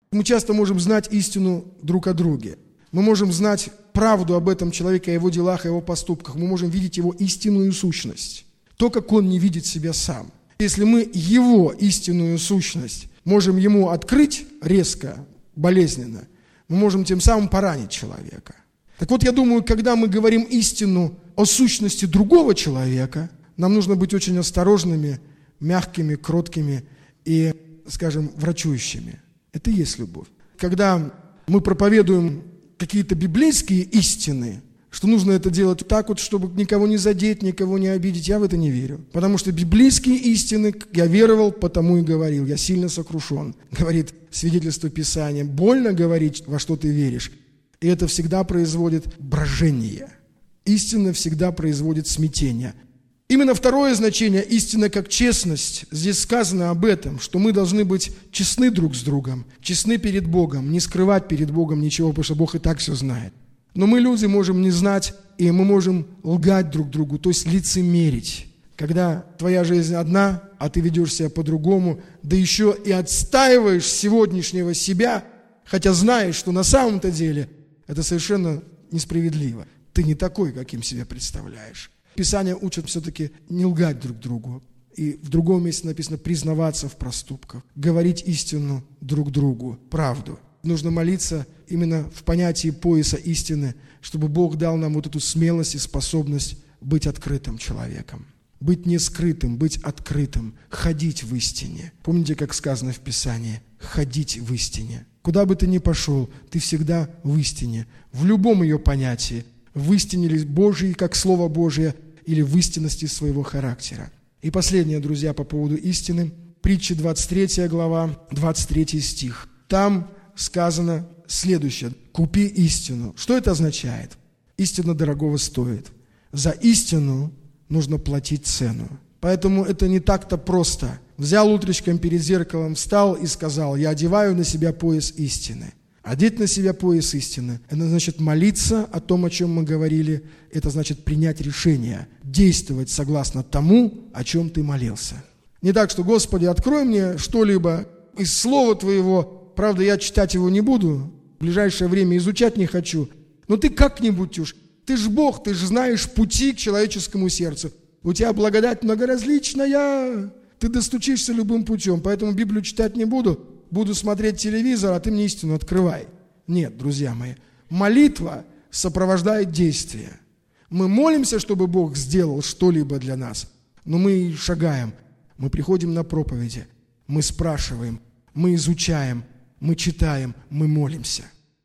Мы часто можем знать истину друг о друге. Мы можем знать правду об этом человеке, о его делах, о его поступках. Мы можем видеть его истинную сущность. То, как он не видит себя сам. Если мы его истинную сущность можем ему открыть резко, болезненно, мы можем тем самым поранить человека. Так вот, я думаю, когда мы говорим истину о сущности другого человека, нам нужно быть очень осторожными, мягкими, кроткими и, скажем, врачующими. Это и есть любовь. Когда мы проповедуем какие-то библейские истины, что нужно это делать так вот, чтобы никого не задеть, никого не обидеть, я в это не верю. Потому что библейские истины я веровал, потому и говорил. Я сильно сокрушен, говорит свидетельство Писания. Больно говорить, во что ты веришь. И это всегда производит брожение. Истина всегда производит смятение. Именно второе значение истина как честность. Здесь сказано об этом, что мы должны быть честны друг с другом, честны перед Богом, не скрывать перед Богом ничего, потому что Бог и так все знает. Но мы, люди, можем не знать, и мы можем лгать друг другу, то есть лицемерить. Когда твоя жизнь одна, а ты ведешь себя по-другому, да еще и отстаиваешь сегодняшнего себя, хотя знаешь, что на самом-то деле это совершенно несправедливо. Ты не такой, каким себя представляешь. Писание учит все-таки не лгать друг другу. И в другом месте написано признаваться в проступках, говорить истину друг другу, правду. Нужно молиться именно в понятии пояса истины, чтобы Бог дал нам вот эту смелость и способность быть открытым человеком. Быть не скрытым, быть открытым, ходить в истине. Помните, как сказано в Писании? Ходить в истине. Куда бы ты ни пошел, ты всегда в истине. В любом ее понятии. В истине ли Божьей, как Слово Божие, или в истинности своего характера. И последнее, друзья, по поводу истины. Притча 23 глава, 23 стих. Там сказано следующее. «Купи истину». Что это означает? Истина дорогого стоит. За истину нужно платить цену. Поэтому это не так-то просто. Взял утречком перед зеркалом, встал и сказал: «Я одеваю на себя пояс истины». Одеть на себя пояс истины – это значит молиться о том, о чем мы говорили. Это значит принять решение, действовать согласно тому, о чем ты молился. Не так, что: «Господи, открой мне что-либо из Слова Твоего». Правда, я читать его не буду, в ближайшее время изучать не хочу. Но ты как-нибудь уж, ты ж Бог, ты же знаешь пути к человеческому сердцу. У тебя благодать многоразличная, ты достучишься любым путем. Поэтому Библию читать не буду. Буду смотреть телевизор, а ты мне истину открывай. Нет, друзья мои, молитва сопровождает действие. Мы молимся, чтобы Бог сделал что-либо для нас, но мы шагаем, мы приходим на проповеди, мы спрашиваем, мы изучаем, мы читаем, мы молимся.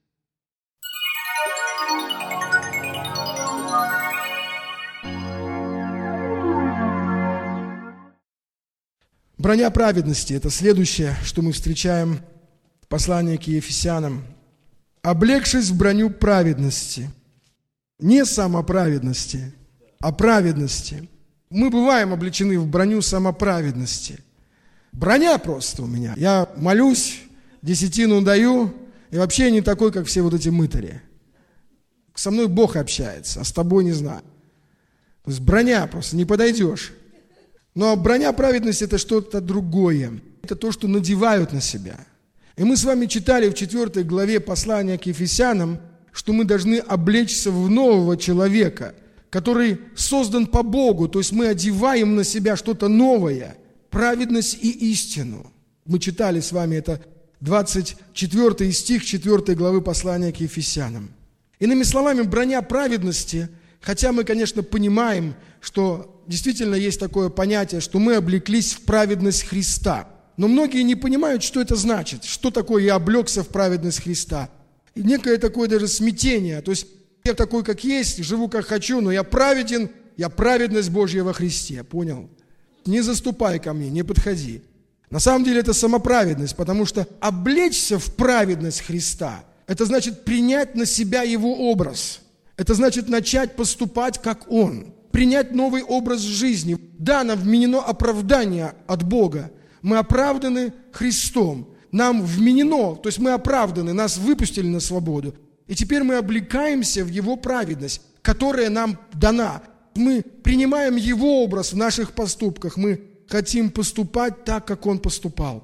Броня праведности – это следующее, что мы встречаем в послании к Ефесянам. «Облегшись в броню праведности». Не самоправедности, а праведности. Мы бываем облечены в броню самоправедности. Броня просто у меня. Я молюсь, десятину даю, и вообще не такой, как все вот эти мытари. Со мной Бог общается, а с тобой не знаю. То есть броня просто, не подойдешь. Но броня праведности – это что-то другое. Это то, что надевают на себя. И мы с вами читали в 4 главе послания к Ефесянам, что мы должны облечься в нового человека, который создан по Богу. То есть мы одеваем на себя что-то новое, праведность и истину. Мы читали с вами это 24 стих 4 главы послания к Ефесянам. Иными словами, броня праведности, хотя мы, конечно, понимаем, что действительно есть такое понятие, что мы облеклись в праведность Христа. Но многие не понимают, что это значит, что такое «я облегся в праведность Христа». И некое такое даже смятение. То есть я такой, как есть, живу, как хочу, но я праведен, я праведность Божья во Христе. Понял? Не заступай ко мне, не подходи. На самом деле это самоправедность, потому что облечься в праведность Христа – это значит принять на себя Его образ. Это значит начать поступать, как Он. Принять новый образ жизни. Да, нам вменено оправдание от Бога. Мы оправданы Христом. Нам вменено, то есть мы оправданы, нас выпустили на свободу. И теперь мы облекаемся в Его праведность, которая нам дана. Мы принимаем Его образ в наших поступках. Мы хотим поступать так, как Он поступал.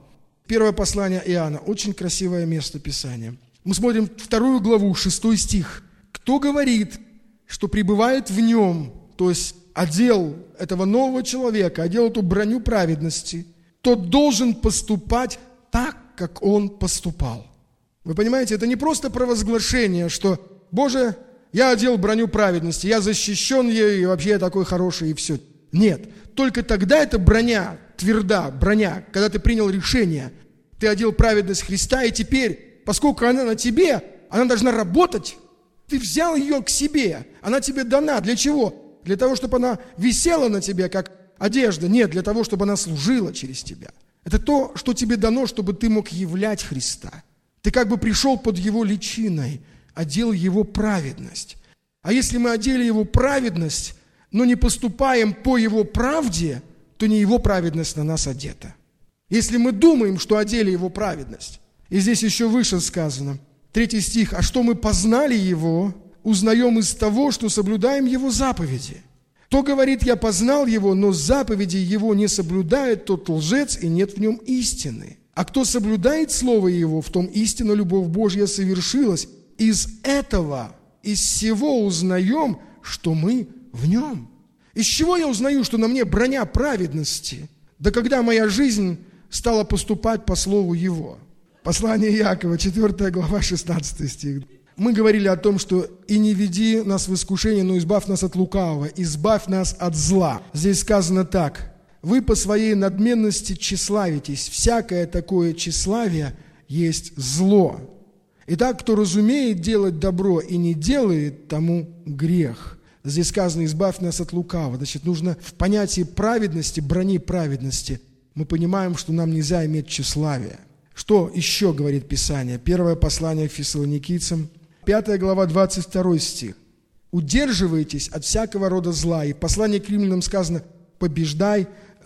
Первое послание Иоанна. Очень красивое место Писания. Мы смотрим 2 главу, 6 стих. «Кто говорит, что пребывает в нем», то есть одел этого нового человека, одел эту броню праведности, тот должен поступать так, как он поступал. Вы понимаете, это не просто провозглашение, что «Боже, я одел броню праведности, я защищен ею, и вообще я такой хороший, и все». Нет, только тогда эта броня тверда, броня, когда ты принял решение, ты одел праведность Христа, и теперь, поскольку она на тебе, она должна работать, ты взял ее к себе, она тебе дана. Для чего? Для того, чтобы она висела на тебе, как одежда. Нет, для того, чтобы она служила через тебя. Это то, что тебе дано, чтобы ты мог являть Христа. Ты как бы пришел под Его личиной, одел Его праведность. А если мы одели Его праведность, но не поступаем по Его правде, то не Его праведность на нас одета. Если мы думаем, что одели Его праведность, и здесь еще выше сказано, 3 стих, «А что мы познали Его, узнаем из того, что соблюдаем Его заповеди. Кто говорит, я познал Его, но заповеди Его не соблюдает, тот лжец, и нет в нем истины. А кто соблюдает Слово Его, в том истинно любовь Божья совершилась. Из этого, из всего узнаем, что мы в Нем». Из чего я узнаю, что на мне броня праведности? Да когда моя жизнь стала поступать по Слову Его. Послание Иакова, 4 глава, 16 стих. Мы говорили о том, что «и не веди нас в искушение, но избавь нас от лукавого, избавь нас от зла». Здесь сказано так: «Вы по своей надменности тщеславитесь, всякое такое тщеславие есть зло. Итак, кто разумеет делать добро и не делает, тому грех». Здесь сказано «избавь нас от лукавого». Значит, нужно в понятии праведности, брони праведности, мы понимаем, что нам нельзя иметь тщеславие. Что еще говорит Писание? Первое послание к Фессалоникийцам, 5 глава, 22 стих. «Удерживайтесь от всякого рода зла». И в послании к римлянам сказано «побеждай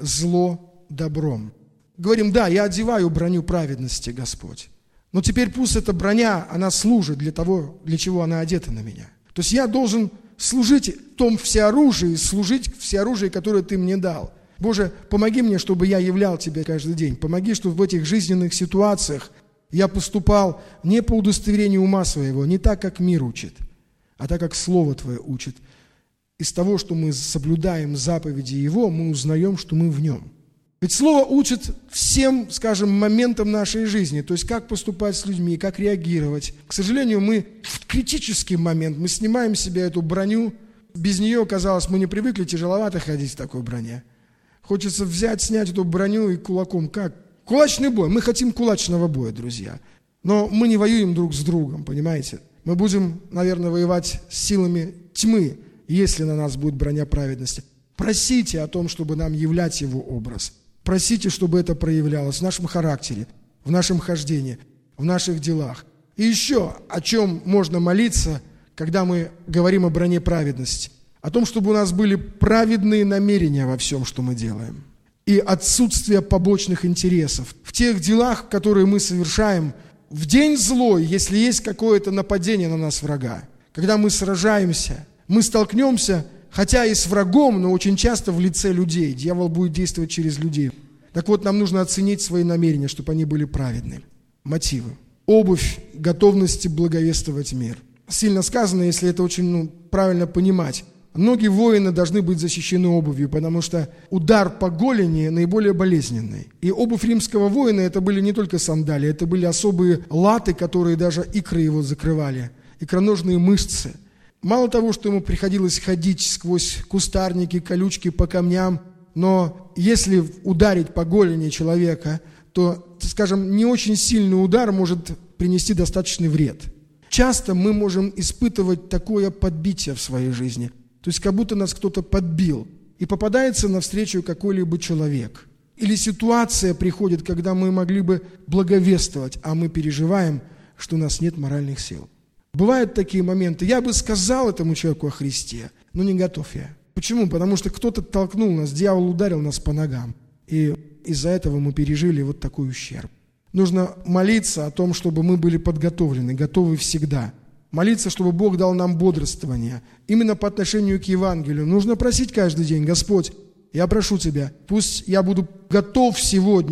зло добром». Говорим, да, я одеваю броню праведности, Господь. Но теперь пусть эта броня, она служит для того, для чего она одета на меня. То есть я должен служить в том всеоружии, служить всеоружие, которое Ты мне дал. Боже, помоги мне, чтобы я являл Тебя каждый день. Помоги, чтобы в этих жизненных ситуациях я поступал не по удостоверению ума своего, не так, как мир учит, а так, как Слово Твое учит. Из того, что мы соблюдаем заповеди Его, мы узнаем, что мы в Нем. Ведь Слово учит всем, скажем, моментам нашей жизни, то есть как поступать с людьми, как реагировать. К сожалению, мы в критический момент, мы снимаем с себя эту броню. Без нее, казалось, мы не привыкли, тяжеловато ходить в такой броне. Хочется взять, снять эту броню и кулаком. Как? Кулачный бой. Мы хотим кулачного боя, друзья. Но мы не воюем друг с другом, понимаете? Мы будем, наверное, воевать с силами тьмы, если на нас будет броня праведности. Просите о том, чтобы нам являть Его образ. Просите, чтобы это проявлялось в нашем характере, в нашем хождении, в наших делах. И еще о чем можно молиться, когда мы говорим о броне праведности. О том, чтобы у нас были праведные намерения во всем, что мы делаем. И отсутствие побочных интересов. В тех делах, которые мы совершаем, в день злой, если есть какое-то нападение на нас врага, когда мы сражаемся, мы столкнемся, хотя и с врагом, но очень часто в лице людей. Дьявол будет действовать через людей. Так вот, нам нужно оценить свои намерения, чтобы они были праведны. Мотивы. Обувь готовности благовествовать мир. Сильно сказано, если это очень правильно понимать. Многие воины должны быть защищены обувью, потому что удар по голени наиболее болезненный. И обувь римского воина – это были не только сандалии, это были особые латы, которые даже икры его закрывали, икроножные мышцы. Мало того, что ему приходилось ходить сквозь кустарники, колючки по камням, но если ударить по голени человека, то, скажем, не очень сильный удар может принести достаточный вред. Часто мы можем испытывать такое подбитие в своей жизни, то есть как будто нас кто-то подбил, и попадается навстречу какой-либо человек. Или ситуация приходит, когда мы могли бы благовествовать, а мы переживаем, что у нас нет моральных сил. Бывают такие моменты. Я бы сказал этому человеку о Христе, но не готов я. Почему? Потому что кто-то толкнул нас, дьявол ударил нас по ногам. И из-за этого мы пережили вот такой ущерб. Нужно молиться о том, чтобы мы были подготовлены, готовы всегда. Молиться, чтобы Бог дал нам бодрствование. Именно по отношению к Евангелию. Нужно просить каждый день: Господь, я прошу Тебя, пусть я буду готов сегодня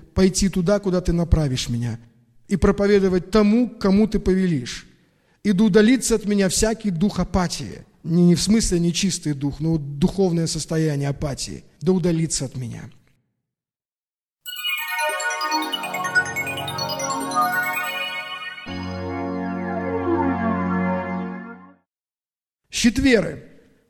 пойти туда, куда Ты направишь меня, и проповедовать тому, кому Ты повелишь. И да удалится от меня всякий дух апатии. Не в смысле нечистый дух, но вот духовное состояние апатии. Да удалится от меня. Щит веры.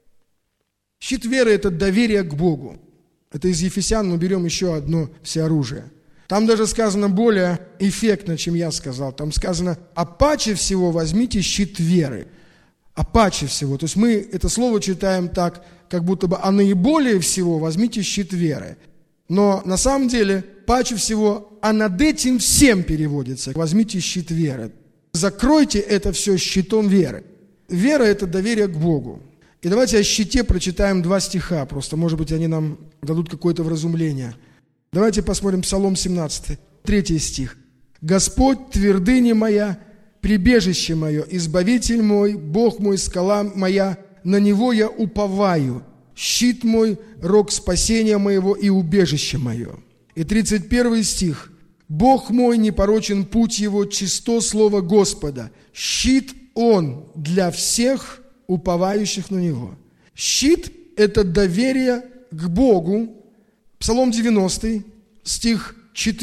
Щит веры – это доверие к Богу. Это из Ефесян мы берем еще одно всеоружие. Там даже сказано более эффектно, чем я сказал. Там сказано: «А паче всего возьмите щит веры». А паче всего. То есть мы это слово читаем так, как будто бы «а наиболее всего возьмите щит веры». Но на самом деле паче всего «а над этим всем» переводится. Возьмите щит веры. Закройте это все щитом веры. Вера – это доверие к Богу. И давайте о щите прочитаем 2 стиха, просто, может быть, они нам дадут какое-то вразумление. Давайте посмотрим Псалом 17, 3 стих. «Господь, твердыня моя, прибежище мое, избавитель мой, Бог мой, скала моя, на Него я уповаю, щит мой, рог спасения моего и убежище мое». И 31 стих. «Бог мой, непорочен путь Его, чисто слово Господа, щит Он для всех уповающих на Него». Щит – это доверие к Богу. Псалом 90, стих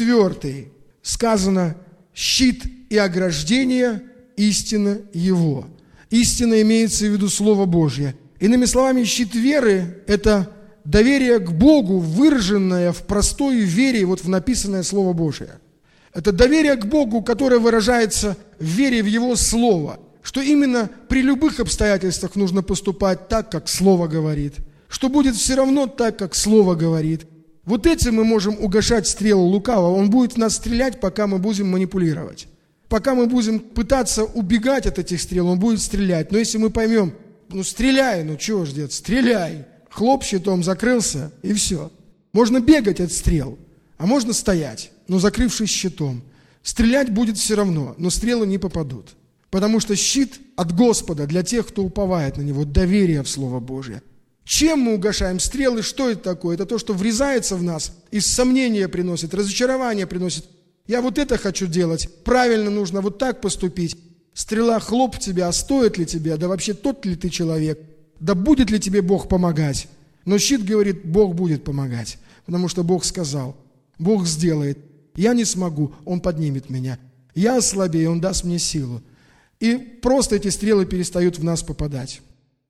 4, сказано: «Щит и ограждение – истина Его». Истина имеется в виду Слово Божье. Иными словами, щит веры – это доверие к Богу, выраженное в простой вере, вот в написанное Слово Божье. Это доверие к Богу, которое выражается в вере в Его Слово, что именно при любых обстоятельствах нужно поступать так, как Слово говорит, что будет все равно так, как Слово говорит. Вот этим мы можем угашать стрелы лукавого. Он будет в нас стрелять, пока мы будем манипулировать. Пока мы будем пытаться убегать от этих стрел, он будет стрелять. Но если мы поймем: стреляй, чего ж, дед, стреляй. Хлоп, щитом закрылся, и все. Можно бегать от стрел, а можно стоять, но закрывшись щитом. Стрелять будет все равно, но стрелы не попадут. Потому что щит от Господа для тех, кто уповает на Него, доверие в Слово Божие. Чем мы угашаем стрелы? Что это такое? Это то, что врезается в нас, и сомнения приносит, разочарование приносит. Я вот это хочу делать, правильно нужно вот так поступить. Стрела хлоп в тебя, а стоит ли тебе? Да вообще тот ли ты человек? Да будет ли тебе Бог помогать? Но щит говорит: Бог будет помогать, потому что Бог сказал, Бог сделает. Я не смогу, Он поднимет меня. Я ослабею, Он даст мне силу. И просто эти стрелы перестают в нас попадать.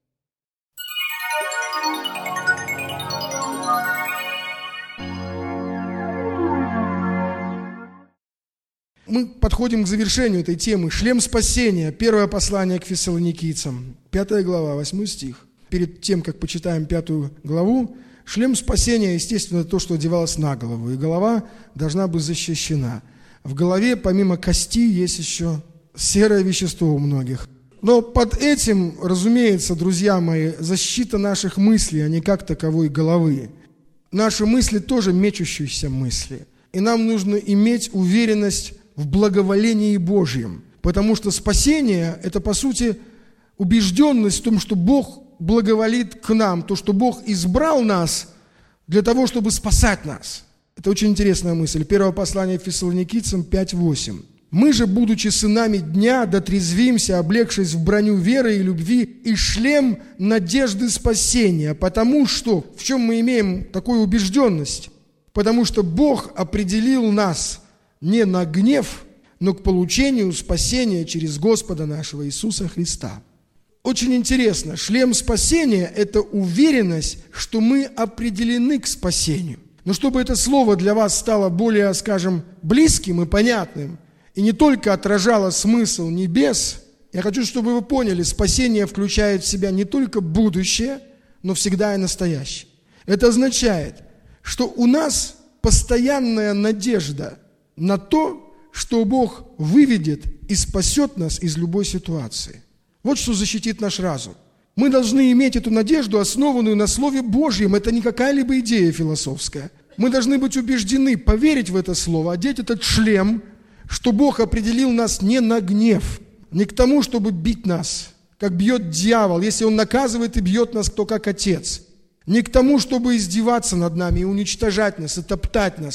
Мы подходим к завершению этой темы. Шлем спасения. Первое послание к Фессалоникийцам. 5 глава, 8 стих. Перед тем, как почитаем 5 главу, шлем спасения, естественно, то, что одевалось на голову. И голова должна быть защищена. В голове, помимо кости, есть еще серое вещество у многих. Но под этим, разумеется, друзья мои, защита наших мыслей, а не как таковой головы. Наши мысли тоже мечущиеся мысли. И нам нужно иметь уверенность в благоволении Божьем. Потому что спасение – это, по сути, убежденность в том, что Бог благоволит к нам, то, что Бог избрал нас для того, чтобы спасать нас. Это очень интересная мысль. Первое послание Фессалоникийцам 5:8. «Мы же, будучи сынами дня, дотрезвимся, облегшись в броню веры и любви и шлем надежды спасения». Потому что, в чем мы имеем такую убежденность? Потому что Бог определил нас не на гнев, но к получению спасения через Господа нашего Иисуса Христа. Очень интересно, шлем спасения – это уверенность, что мы определены к спасению. Но чтобы это слово для вас стало более, скажем, близким и понятным, и не только отражало смысл небес, я хочу, чтобы вы поняли, спасение включает в себя не только будущее, но всегда и настоящее. Это означает, что у нас постоянная надежда на то, что Бог выведет и спасет нас из любой ситуации. Вот что защитит наш разум. Мы должны иметь эту надежду, основанную на Слове Божьем. Это не какая-либо идея философская. Мы должны быть убеждены, поверить в это Слово, одеть этот шлем, что Бог определил нас не на гнев, не к тому, чтобы бить нас, как бьет дьявол, если он наказывает и бьет нас, то как отец. Не к тому, чтобы издеваться над нами и уничтожать нас, и топтать нас,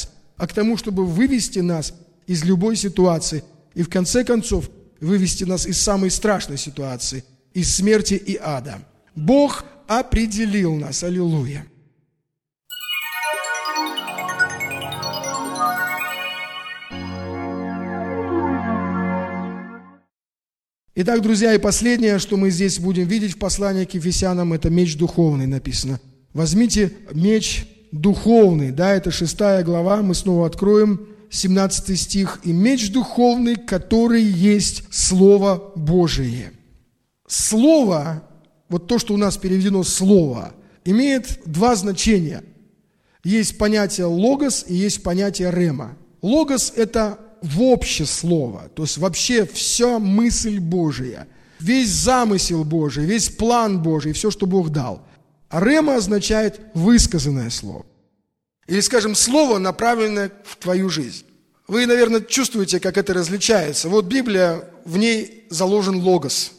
а к тому, чтобы вывести нас из любой ситуации и в конце концов вывести нас из самой страшной ситуации, из смерти и ада. Бог определил нас. Аллилуйя. Итак, друзья, и последнее, что мы здесь будем видеть в послании к Ефесянам, это меч духовный написано. Возьмите меч духовный, да, это 6 глава, мы снова откроем 17 стих. «И меч духовный, который есть Слово Божие». Слово, вот то, что у нас переведено «слово», имеет два значения. Есть понятие «логос» и есть понятие «рема». Логос – это вообще слово, то есть вообще вся мысль Божия, весь замысел Божий, весь план Божий, все, что Бог дал. А рема означает высказанное слово. Или, скажем, слово, направленное в твою жизнь. Вы, наверное, чувствуете, как это различается. Вот Библия, в ней заложен логос.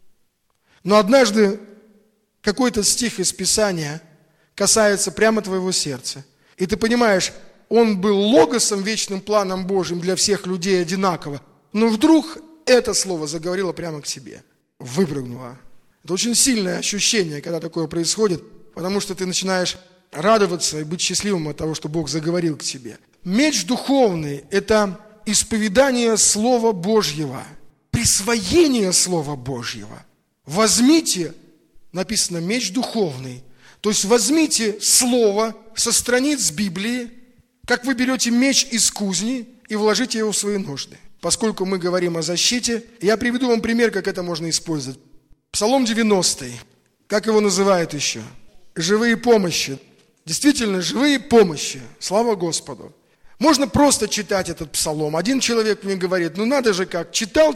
Но однажды какой-то стих из Писания касается прямо твоего сердца. И ты понимаешь, он был логосом, вечным планом Божьим для всех людей одинаково. Но вдруг это слово заговорило прямо к тебе, выпрыгнуло. Это очень сильное ощущение, когда такое происходит, потому что ты начинаешь радоваться и быть счастливым от того, что Бог заговорил к тебе. Меч духовный – это исповедание Слова Божьего, присвоение Слова Божьего. Возьмите, написано, меч духовный, то есть возьмите Слово со страниц Библии, как вы берете меч из кузни и вложите его в свои ножны. Поскольку мы говорим о защите, я приведу вам пример, как это можно использовать. Псалом 90, как его называют еще? Живые помощи. Действительно, живые помощи. Слава Господу. Можно просто читать этот псалом. Один человек мне говорит, надо же как, читал,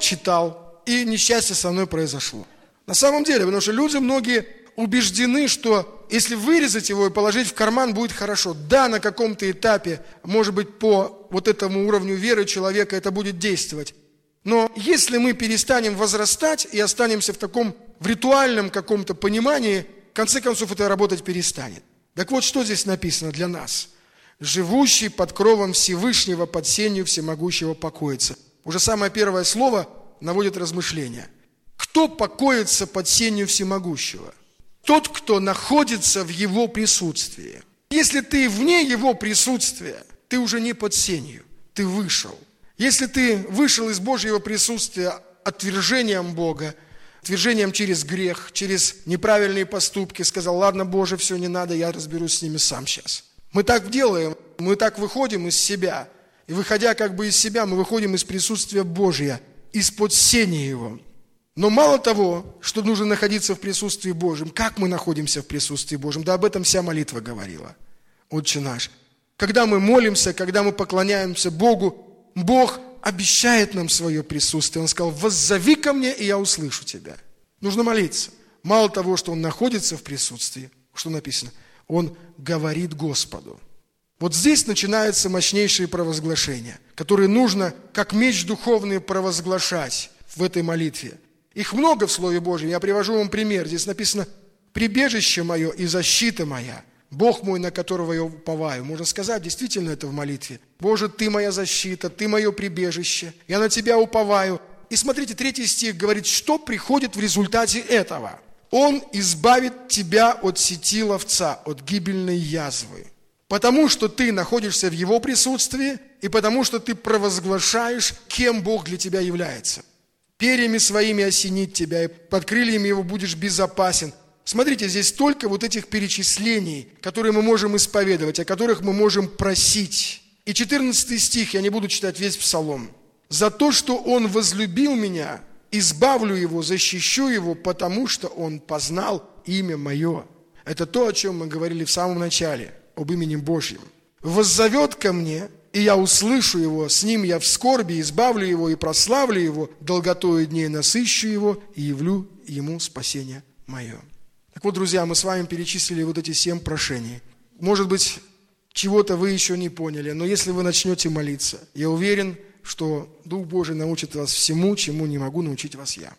и несчастье со мной произошло. На самом деле, потому что люди многие убеждены, что если вырезать его и положить в карман, будет хорошо. Да, на каком-то этапе, может быть, по вот этому уровню веры человека это будет действовать. Но если мы перестанем возрастать и останемся в ритуальном каком-то понимании, в конце концов это работать перестанет. Так вот, что здесь написано для нас? «Живущий под кровом Всевышнего, под сенью всемогущего покоится». Уже самое первое слово наводит размышления. Кто покоится под сенью всемогущего? Тот, кто находится в его присутствии. Если ты вне его присутствия, ты уже не под сенью, ты вышел. Если ты вышел из Божьего присутствия отвержением Бога, отвержением через грех, через неправильные поступки, сказал, ладно, Боже, все не надо, я разберусь с ними сам сейчас. Мы так делаем, мы так выходим из себя. И выходя как бы из себя, мы выходим из присутствия Божия, из-под сени Его. Но мало того, что нужно находиться в присутствии Божьем, как мы находимся в присутствии Божьем, да об этом вся молитва говорила. Отче наш. Когда мы молимся, когда мы поклоняемся Богу, Бог обещает нам свое присутствие. Он сказал, воззови ко мне, и я услышу тебя. Нужно молиться. Мало того, что он находится в присутствии, что написано? Он говорит Господу. Вот здесь начинаются мощнейшие провозглашения, которые нужно, как меч духовный, провозглашать в этой молитве. Их много в Слове Божьем. Я привожу вам пример. Здесь написано «прибежище мое и защита моя, Бог мой, на которого я уповаю». Можно сказать, действительно это в молитве. «Боже, Ты моя защита, Ты мое прибежище, я на Тебя уповаю». И смотрите, 3 стих говорит, что приходит в результате этого. «Он избавит тебя от сети ловца, от гибельной язвы». Потому что ты находишься в Его присутствии и потому что ты провозглашаешь, кем Бог для тебя является. Перьями своими осенит тебя, и под крыльями Его будешь безопасен. Смотрите, здесь столько вот этих перечислений, которые мы можем исповедовать, о которых мы можем просить. И 14 стих, я не буду читать весь псалом. «За то, что Он возлюбил меня, избавлю Его, защищу Его, потому что Он познал имя Мое». Это то, о чем мы говорили в самом начале, об имени Божьем. «Воззовет ко мне, и я услышу Его, с Ним я в скорби, избавлю Его и прославлю Его, долготою дней насыщу Его и явлю Ему спасение Мое». Так вот, друзья, мы с вами перечислили вот эти 7 прошений. Может быть, чего-то вы еще не поняли, но если вы начнете молиться, я уверен, что Дух Божий научит вас всему, чему не могу научить вас я.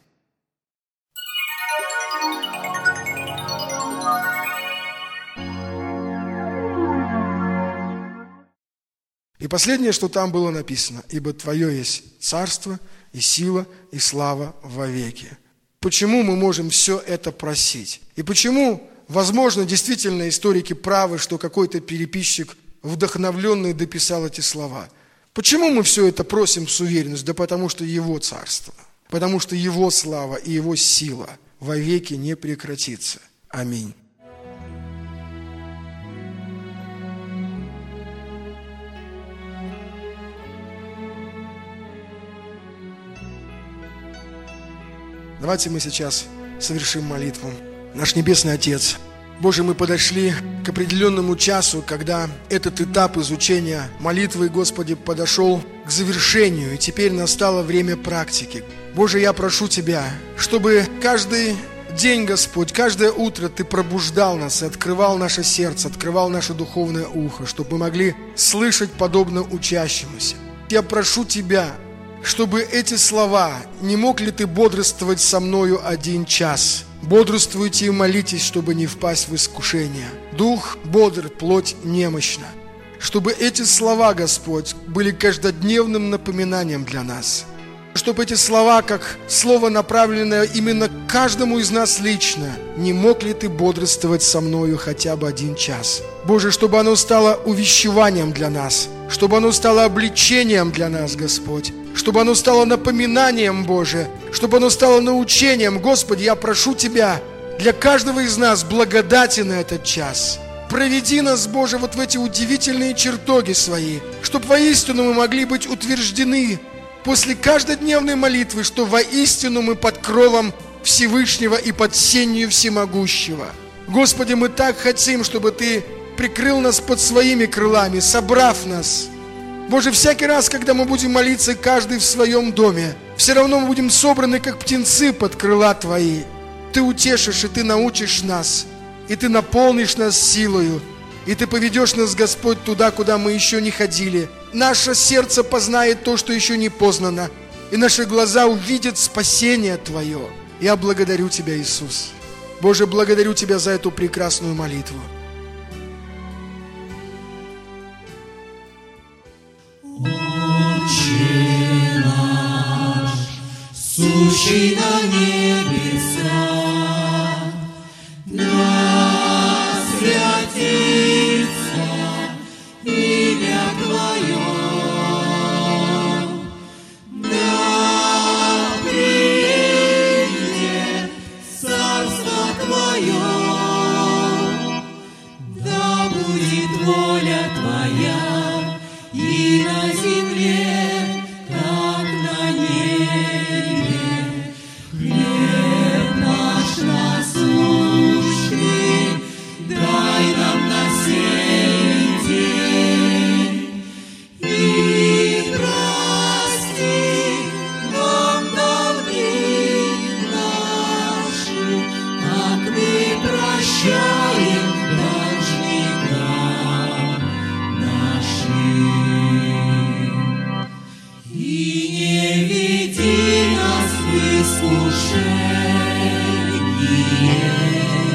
И последнее, что там было написано: «Ибо Твое есть царство и сила и слава вовеки». Почему мы можем все это просить? И почему, возможно, действительно историки правы, что какой-то переписчик, вдохновленный, дописал эти слова? Почему мы все это просим с уверенностью? Да потому что Его царство, потому что Его слава и Его сила вовеки не прекратится. Аминь. Давайте мы сейчас совершим молитву. Наш Небесный Отец, Боже, мы подошли к определенному часу, когда этот этап изучения молитвы, Господи, подошел к завершению, и теперь настало время практики. Боже, я прошу Тебя, чтобы каждый день, Господь, каждое утро Ты пробуждал нас и открывал наше сердце, открывал наше духовное ухо, чтобы мы могли слышать подобно учащемуся. Я прошу Тебя, чтобы эти слова: «Не мог ли ты бодрствовать со мною 1 час? Бодрствуйте и молитесь, чтобы не впасть в искушение. Дух бодр, плоть немощна». Чтобы эти слова, Господь, были каждодневным напоминанием для нас. Чтобы эти слова, как слово, направленное именно к каждому из нас лично: «Не мог ли ты бодрствовать со мною хотя бы 1 час?» Боже, чтобы оно стало увещеванием для нас, чтобы оно стало обличением для нас, Господь, чтобы оно стало напоминанием, Боже, чтобы оно стало научением. Господи, я прошу Тебя, для каждого из нас благодати на этот час. Проведи нас, Боже, вот в эти удивительные чертоги Свои, чтобы воистину мы могли быть утверждены после каждодневной молитвы, что воистину мы под кровом Всевышнего и под сенью Всемогущего. Господи, мы так хотим, чтобы Ты прикрыл нас под Своими крылами, собрав нас. Боже, всякий раз, когда мы будем молиться, каждый в своем доме, все равно мы будем собраны, как птенцы, под крыла Твои. Ты утешишь, и Ты научишь нас, и Ты наполнишь нас силою, и Ты поведешь нас, Господь, туда, куда мы еще не ходили. Наше сердце познает то, что еще не познано, и наши глаза увидят спасение Твое. Я благодарю Тебя, Иисус. Боже, благодарю Тебя за эту прекрасную молитву. Отче наш, сущий на небесах, да святится имя Твое, да приидет царство Твое, да будет воля Твоя и на земле, как на небе. Хлеб наш насущный дай нам на сей день, и прости нам долги наши, как мы прощаем должникам нашим. И не веди нас в искушение,